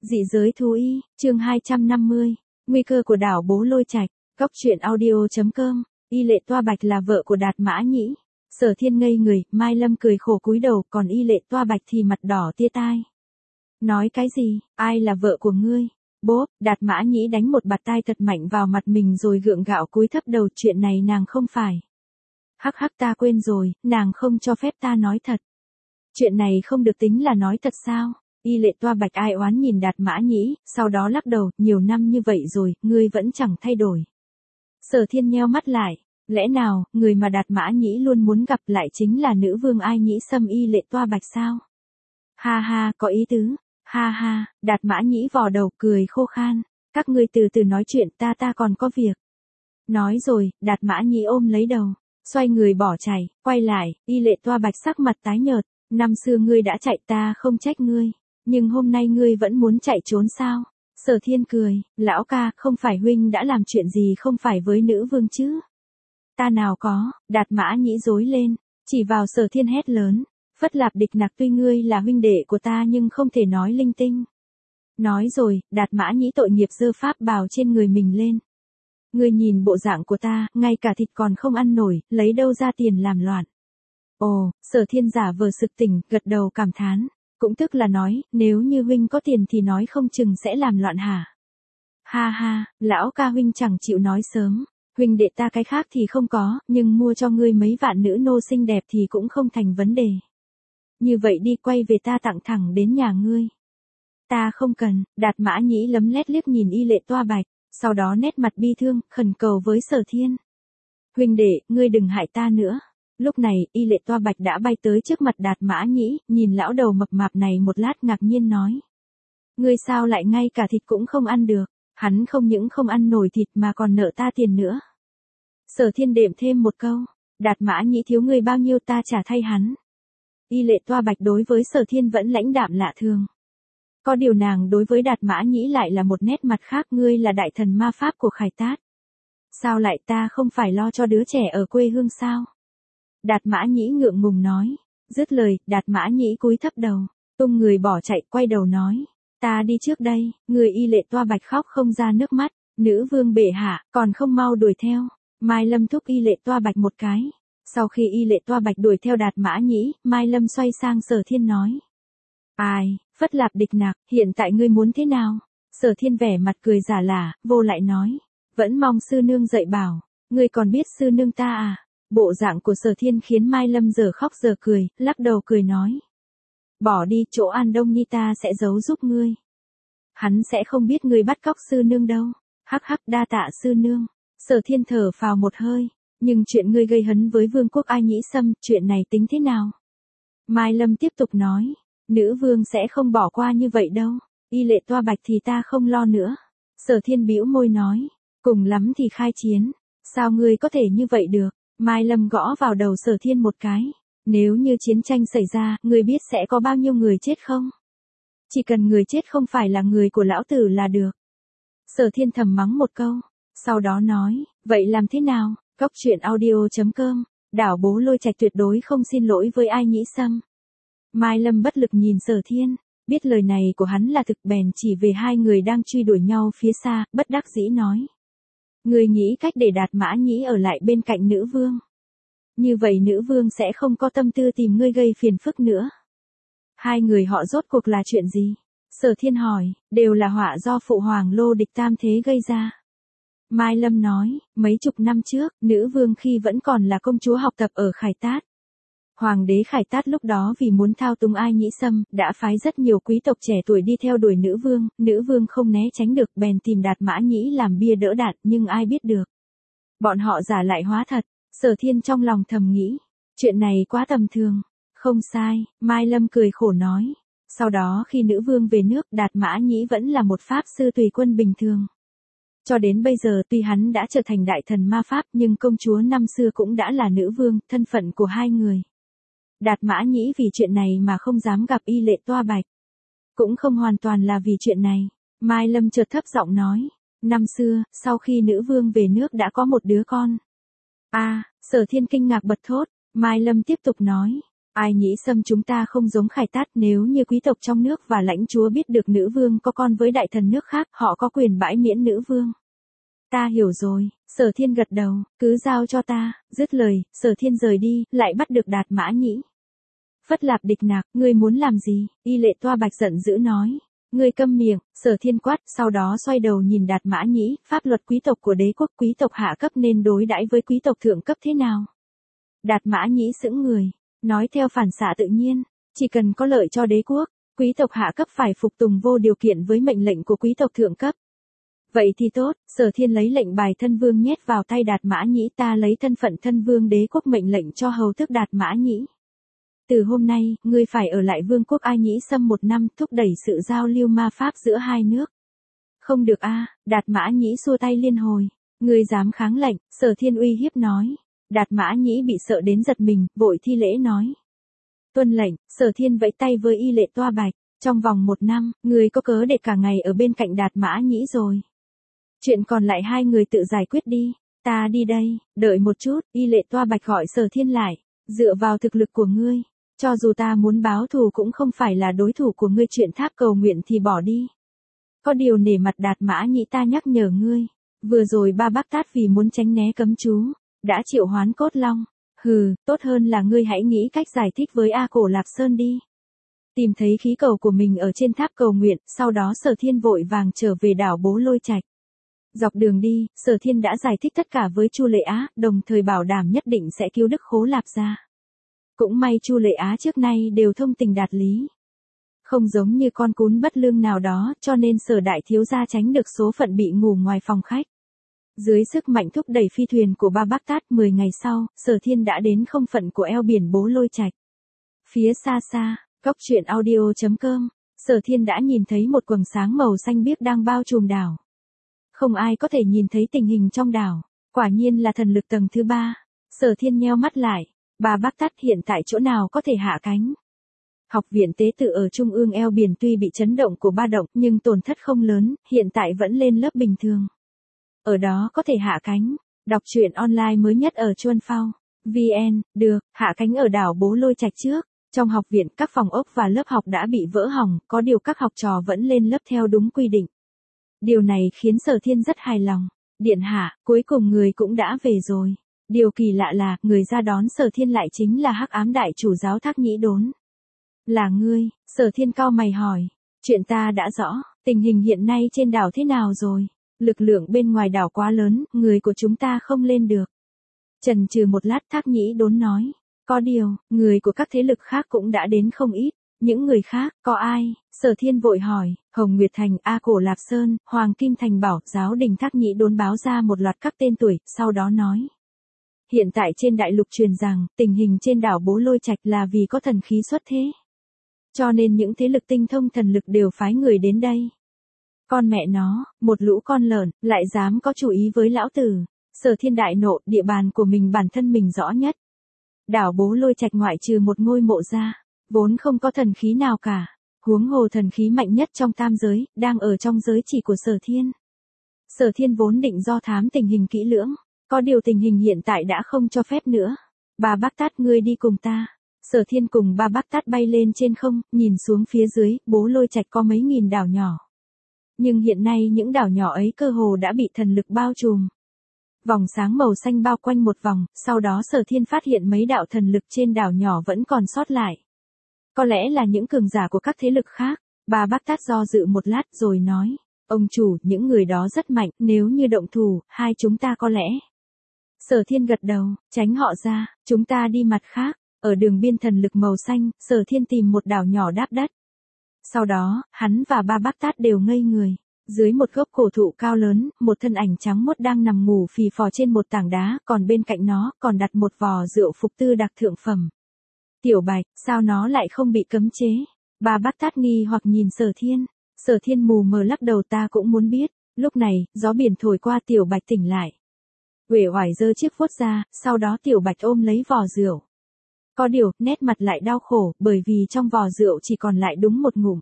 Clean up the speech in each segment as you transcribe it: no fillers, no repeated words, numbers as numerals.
Dị giới thú y, chương 250, nguy cơ của đảo Bố Lôi Trạch, góc truyện audio.com, Y Lệ Toa Bạch là vợ của Đạt Mã Nhĩ. Sở Thiên ngây người, Mai Lâm cười khổ cúi đầu, còn Y Lệ Toa Bạch thì mặt đỏ tia tai. Nói cái gì, ai là vợ của ngươi? Bốp, Đạt Mã Nhĩ đánh một bạt tai thật mạnh vào mặt mình rồi gượng gạo cúi thấp đầu, chuyện này nàng không phải. Hắc hắc, ta quên rồi, nàng không cho phép ta nói thật. Chuyện này không được tính là nói thật sao? Y Lệ Toa Bạch ai oán nhìn Đạt Mã Nhĩ, sau đó lắc đầu, nhiều năm như vậy rồi, ngươi vẫn chẳng thay đổi. Sở Thiên nheo mắt lại, lẽ nào, người mà Đạt Mã Nhĩ luôn muốn gặp lại chính là nữ vương Ai Nhĩ Sâm Y Lệ Toa Bạch sao? Ha ha, có ý tứ, ha ha, Đạt Mã Nhĩ vò đầu cười khô khan, các ngươi từ từ nói chuyện, ta còn có việc. Nói rồi, Đạt Mã Nhĩ ôm lấy đầu, xoay người bỏ chạy, quay lại, Y Lệ Toa Bạch sắc mặt tái nhợt, năm xưa ngươi đã chạy ta không trách ngươi. Nhưng hôm nay ngươi vẫn muốn chạy trốn sao? Sở Thiên cười, lão ca, không phải huynh đã làm chuyện gì không phải với nữ vương chứ? Ta nào có, Đạt Mã Nhĩ rối lên, chỉ vào Sở Thiên hét lớn, Phất Lạp Địch Nặc, tuy ngươi là huynh đệ của ta nhưng không thể nói linh tinh. Nói rồi, Đạt Mã Nhĩ tội nghiệp giơ pháp bào trên người mình lên. Ngươi nhìn bộ dạng của ta, ngay cả thịt còn không ăn nổi, lấy đâu ra tiền làm loạn. Ồ, Sở Thiên giả vờ sực tỉnh, gật đầu cảm thán. Cũng tức là nói, nếu như huynh có tiền thì nói không chừng sẽ làm loạn hả? Ha ha, lão ca huynh chẳng chịu nói sớm, huynh đệ ta cái khác thì không có, nhưng mua cho ngươi mấy vạn nữ nô xinh đẹp thì cũng không thành vấn đề. Như vậy đi, quay về ta tặng thẳng đến nhà ngươi. Ta không cần, Đạt Mã Nhĩ lấm lét liếc nhìn Y Lệ Toa Bạch, sau đó nét mặt bi thương, khẩn cầu với Sở Thiên. Huynh đệ, ngươi đừng hại ta nữa. Lúc này, Y Lệ Toa Bạch đã bay tới trước mặt Đạt Mã Nhĩ, nhìn lão đầu mập mạp này một lát ngạc nhiên nói. Ngươi sao lại ngay cả thịt cũng không ăn được, hắn không những không ăn nổi thịt mà còn nợ ta tiền nữa. Sở Thiên đệm thêm một câu, Đạt Mã Nhĩ thiếu ngươi bao nhiêu ta trả thay hắn. Y Lệ Toa Bạch đối với Sở Thiên vẫn lãnh đạm lạ thường. Có điều nàng đối với Đạt Mã Nhĩ lại là một nét mặt khác, ngươi là đại thần ma pháp của Khải Tát. Sao lại ta không phải lo cho đứa trẻ ở quê hương sao? Đạt Mã Nhĩ ngượng ngùng nói, dứt lời, Đạt Mã Nhĩ cúi thấp đầu, tung người bỏ chạy, quay đầu nói, ta đi trước đây. Người Y Lệ Toa Bạch khóc không ra nước mắt, nữ vương bệ hạ, còn không mau đuổi theo. Mai Lâm thúc Y Lệ Toa Bạch một cái. Sau khi Y Lệ Toa Bạch đuổi theo Đạt Mã Nhĩ, Mai Lâm xoay sang Sở Thiên nói, ai, Phất Lạp Địch Nặc, hiện tại ngươi muốn thế nào? Sở Thiên vẻ mặt cười giả lả, vô lại nói, vẫn mong sư nương dạy bảo, ngươi còn biết sư nương ta à? Bộ dạng của Sở Thiên khiến Mai Lâm giờ khóc giờ cười, lắc đầu cười nói. Bỏ đi, chỗ An Đông Ni ta sẽ giấu giúp ngươi. Hắn sẽ không biết ngươi bắt cóc sư nương đâu. Hắc hắc, đa tạ sư nương. Sở Thiên thở phào một hơi, nhưng chuyện ngươi gây hấn với vương quốc Ai Nhĩ Sâm, chuyện này tính thế nào? Mai Lâm tiếp tục nói, nữ vương sẽ không bỏ qua như vậy đâu. Y Lệ Toa Bạch thì ta không lo nữa. Sở Thiên bĩu môi nói, cùng lắm thì khai chiến. Sao ngươi có thể như vậy được? Mai Lâm gõ vào đầu Sở Thiên một cái. Nếu như chiến tranh xảy ra, ngươi biết sẽ có bao nhiêu người chết không? Chỉ cần người chết không phải là người của lão tử là được. Sở Thiên thầm mắng một câu. Sau đó nói, vậy làm thế nào? Góc truyện audio.com, đảo Bố Lôi Trạch tuyệt đối không xin lỗi với Ai Nhĩ Sâm. Mai Lâm bất lực nhìn Sở Thiên. Biết lời này của hắn là thực, bèn chỉ về hai người đang truy đuổi nhau phía xa, bất đắc dĩ nói. Người nghĩ cách để Đạt Mã Nhĩ ở lại bên cạnh nữ vương. Như vậy nữ vương sẽ không có tâm tư tìm ngươi gây phiền phức nữa. Hai người họ rốt cuộc là chuyện gì? Sở Thiên hỏi, đều là họa do phụ hoàng Lô Địch Tam Thế gây ra. Mai Lâm nói, mấy chục năm trước, nữ vương khi vẫn còn là công chúa học tập ở Khải Tát. Hoàng đế Khải Tát lúc đó vì muốn thao túng Ai Nhĩ Sâm, đã phái rất nhiều quý tộc trẻ tuổi đi theo đuổi nữ vương không né tránh được, bèn tìm Đạt Mã Nhĩ làm bia đỡ đạn, nhưng ai biết được. Bọn họ giả lại hóa thật. Sở Thiên trong lòng thầm nghĩ, chuyện này quá tầm thường. Không sai, Mai Lâm cười khổ nói. Sau đó khi nữ vương về nước, Đạt Mã Nhĩ vẫn là một pháp sư tùy quân bình thường. Cho đến bây giờ tuy hắn đã trở thành đại thần ma pháp, nhưng công chúa năm xưa cũng đã là nữ vương, thân phận của hai người. Đạt Mã Nhĩ vì chuyện này mà không dám gặp Y Lệ Toa Bạch. Cũng không hoàn toàn là vì chuyện này. Mai Lâm chợt thấp giọng nói, năm xưa, sau khi nữ vương về nước đã có một đứa con. Sở Thiên kinh ngạc bật thốt, Mai Lâm tiếp tục nói, Ai Nhĩ Sâm chúng ta không giống Khải Tát, nếu như quý tộc trong nước và lãnh chúa biết được nữ vương có con với đại thần nước khác, họ có quyền bãi miễn nữ vương. Ta hiểu rồi, Sở Thiên gật đầu, cứ giao cho ta, dứt lời, Sở Thiên rời đi, lại bắt được Đạt Mã Nhĩ. Phất Lạp Địch Nạc, ngươi muốn làm gì? Y Lệ Toa Bạch giận dữ nói. Ngươi câm miệng, Sở Thiên quát, sau đó xoay đầu nhìn Đạt Mã Nhĩ, pháp luật quý tộc của đế quốc, quý tộc hạ cấp nên đối đãi với quý tộc thượng cấp thế nào? Đạt Mã Nhĩ sững người, nói theo phản xạ tự nhiên, chỉ cần có lợi cho đế quốc, quý tộc hạ cấp phải phục tùng vô điều kiện với mệnh lệnh của quý tộc thượng cấp. Vậy thì tốt, Sở Thiên lấy lệnh bài thân vương nhét vào tay Đạt Mã Nhĩ, ta lấy thân phận thân vương đế quốc mệnh lệnh cho hầu tước Đạt Mã Nhĩ. Từ hôm nay, ngươi phải ở lại vương quốc Ai Nhĩ Sâm 1 năm, thúc đẩy sự giao lưu ma pháp giữa hai nước. Không được a, Đạt Mã Nhĩ xua tay liên hồi. Ngươi dám kháng lệnh, Sở Thiên uy hiếp nói. Đạt Mã Nhĩ bị sợ đến giật mình, vội thi lễ nói. Tuân lệnh, Sở Thiên vẫy tay với Y Lệ Toa Bạch. Trong vòng 1 năm, ngươi có cớ để cả ngày ở bên cạnh Đạt Mã Nhĩ rồi. Chuyện còn lại hai người tự giải quyết đi. Ta đi đây, đợi một chút, Y Lệ Toa Bạch gọi Sở Thiên lại. Dựa vào thực lực của ngươi, cho dù ta muốn báo thù cũng không phải là đối thủ của ngươi, chuyện tháp cầu nguyện thì bỏ đi. Có điều nể mặt Đạt Mã Nhĩ ta nhắc nhở ngươi, vừa rồi Ba Bác Tát vì muốn tránh né cấm chú, đã triệu hoán cốt long. Hừ, tốt hơn là ngươi hãy nghĩ cách giải thích với A Cổ Lạp Sơn đi. Tìm thấy khí cầu của mình ở trên tháp cầu nguyện, sau đó Sở Thiên vội vàng trở về đảo Bố Lôi Trạch. Dọc đường đi, Sở Thiên đã giải thích tất cả với Chu Lệ Á, đồng thời bảo đảm nhất định sẽ cứu Đức Khố Lạp ra. Cũng may Chu Lệ Á trước nay đều thông tình đạt lý. Không giống như con cún bất lương nào đó, cho nên Sở đại thiếu gia tránh được số phận bị ngủ ngoài phòng khách. Dưới sức mạnh thúc đẩy phi thuyền của Ba Bác Tát, 10 ngày sau, Sở Thiên đã đến không phận của eo biển Bố Lôi Trạch. Phía xa xa, góc truyện audio.com, Sở Thiên đã nhìn thấy một quầng sáng màu xanh biếc đang bao trùm đảo. Không ai có thể nhìn thấy tình hình trong đảo, quả nhiên là thần lực tầng thứ 3. Sở Thiên nheo mắt lại, Ba Bác Tát hiện tại chỗ nào có thể hạ cánh. Học viện tế tự ở trung ương eo biển tuy bị chấn động của ba động nhưng tổn thất không lớn, hiện tại vẫn lên lớp bình thường. Ở đó có thể hạ cánh. Đọc truyện online mới nhất ở Chuan Phao VN, được, hạ cánh ở đảo Bố Lôi Trạch trước. Trong học viện, các phòng ốc và lớp học đã bị vỡ hỏng, có điều các học trò vẫn lên lớp theo đúng quy định. Điều này khiến Sở Thiên rất hài lòng. Điện hạ, cuối cùng người cũng đã về rồi. Điều kỳ lạ là, người ra đón Sở Thiên lại chính là Hắc Ám Đại Chủ giáo Thác Nhĩ Đốn. Là ngươi? Sở Thiên cau mày hỏi. Chuyện ta đã rõ, tình hình hiện nay trên đảo thế nào rồi? Lực lượng bên ngoài đảo quá lớn, người của chúng ta không lên được. Chần chừ một lát, Thác Nhĩ Đốn nói. Có điều, người của các thế lực khác cũng đã đến không ít. Những người khác, có ai? Sở Thiên vội hỏi. Hồng Nguyệt Thành, A Cổ Lạp Sơn, Hoàng Kim Thành Bảo, Giáo đình. Thác Nhĩ Đốn báo ra một loạt các tên tuổi, sau đó nói. Hiện tại trên đại lục truyền rằng, tình hình trên đảo Bố Lôi Trạch là vì có thần khí xuất thế. Cho nên những thế lực tinh thông thần lực đều phái người đến đây. Con mẹ nó, một lũ con lợn, lại dám có chủ ý với lão tử. Sở Thiên đại nộ, địa bàn của mình bản thân mình rõ nhất. Đảo Bố Lôi Trạch ngoại trừ một ngôi mộ ra, vốn không có thần khí nào cả. Huống hồ thần khí mạnh nhất trong tam giới, đang ở trong giới chỉ của Sở Thiên. Sở Thiên vốn định do thám tình hình kỹ lưỡng, có điều tình hình hiện tại đã không cho phép nữa. Ba Bác Tát ngươi đi cùng ta. Sở Thiên cùng Ba Bác Tát bay lên trên không, nhìn xuống phía dưới, Bố Lôi Trạch có mấy nghìn đảo nhỏ. Nhưng hiện nay những đảo nhỏ ấy cơ hồ đã bị thần lực bao trùm. Vòng sáng màu xanh bao quanh một vòng, sau đó Sở Thiên phát hiện mấy đạo thần lực trên đảo nhỏ vẫn còn sót lại. Có lẽ là những cường giả của các thế lực khác. Ba Bác Tát do dự một lát rồi nói. Ông chủ, những người đó rất mạnh, nếu như động thủ, hai chúng ta có lẽ. Sở Thiên gật đầu, tránh họ ra, chúng ta đi mặt khác. Ở đường biên thần lực màu xanh, Sở Thiên tìm một đảo nhỏ đáp đất. Sau đó, hắn và Ba Bác Tát đều ngây người. Dưới một gốc cổ thụ cao lớn, một thân ảnh trắng muốt đang nằm ngủ phì phò trên một tảng đá, còn bên cạnh nó còn đặt một vò rượu phục tư đặc thượng phẩm. Tiểu Bạch, sao nó lại không bị cấm chế? Ba Bác Tát nghi hoặc nhìn Sở Thiên. Sở Thiên mù mờ lắc đầu, ta cũng muốn biết. Lúc này, gió biển thổi qua, Tiểu Bạch tỉnh lại. Uể oải giơ chiếc vuốt ra, sau đó Tiểu Bạch ôm lấy vò rượu. Có điều, nét mặt lại đau khổ, bởi vì trong vò rượu chỉ còn lại đúng một ngụm.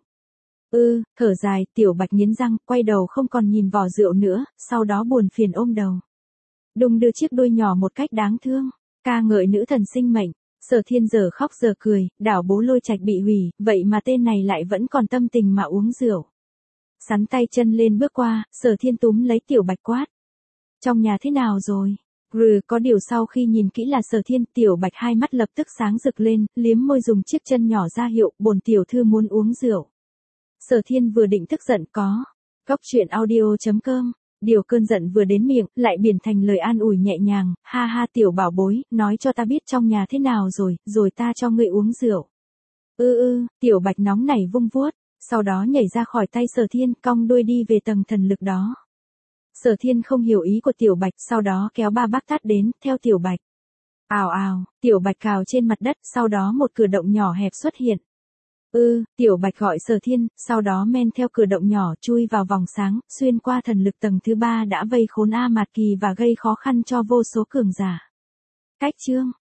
Thở dài, Tiểu Bạch nghiến răng, quay đầu không còn nhìn vò rượu nữa, sau đó buồn phiền ôm đầu. Đung đưa chiếc đuôi nhỏ một cách đáng thương, ca ngợi nữ thần sinh mệnh. Sở Thiên giờ khóc giờ cười, đảo Bố Lôi Trạch bị hủy, vậy mà tên này lại vẫn còn tâm tình mà uống rượu. Sắn tay chân lên bước qua, Sở Thiên túm lấy Tiểu Bạch quát. Trong nhà thế nào rồi? Có điều sau khi nhìn kỹ là Sở Thiên, Tiểu Bạch hai mắt lập tức sáng rực lên, liếm môi dùng chiếc chân nhỏ ra hiệu, bổn tiểu thư muốn uống rượu. Sở Thiên vừa định tức giận có. Góc truyện audio.com. Điều cơn giận vừa đến miệng, lại biến thành lời an ủi nhẹ nhàng, ha ha tiểu bảo bối, nói cho ta biết trong nhà thế nào rồi ta cho ngươi uống rượu. Tiểu Bạch nóng nảy vung vuốt, sau đó nhảy ra khỏi tay Sở Thiên, cong đuôi đi về tầng thần lực đó. Sở Thiên không hiểu ý của Tiểu Bạch, sau đó kéo ba bác tát đến, theo Tiểu Bạch. Ào ào, Tiểu Bạch cào trên mặt đất, sau đó một cửa động nhỏ hẹp xuất hiện. Tiểu Bạch gọi Sở Thiên, sau đó men theo cửa động nhỏ chui vào vòng sáng, xuyên qua thần lực tầng thứ 3 đã vây khốn A Mạt Kỳ và gây khó khăn cho vô số cường giả. Cách chương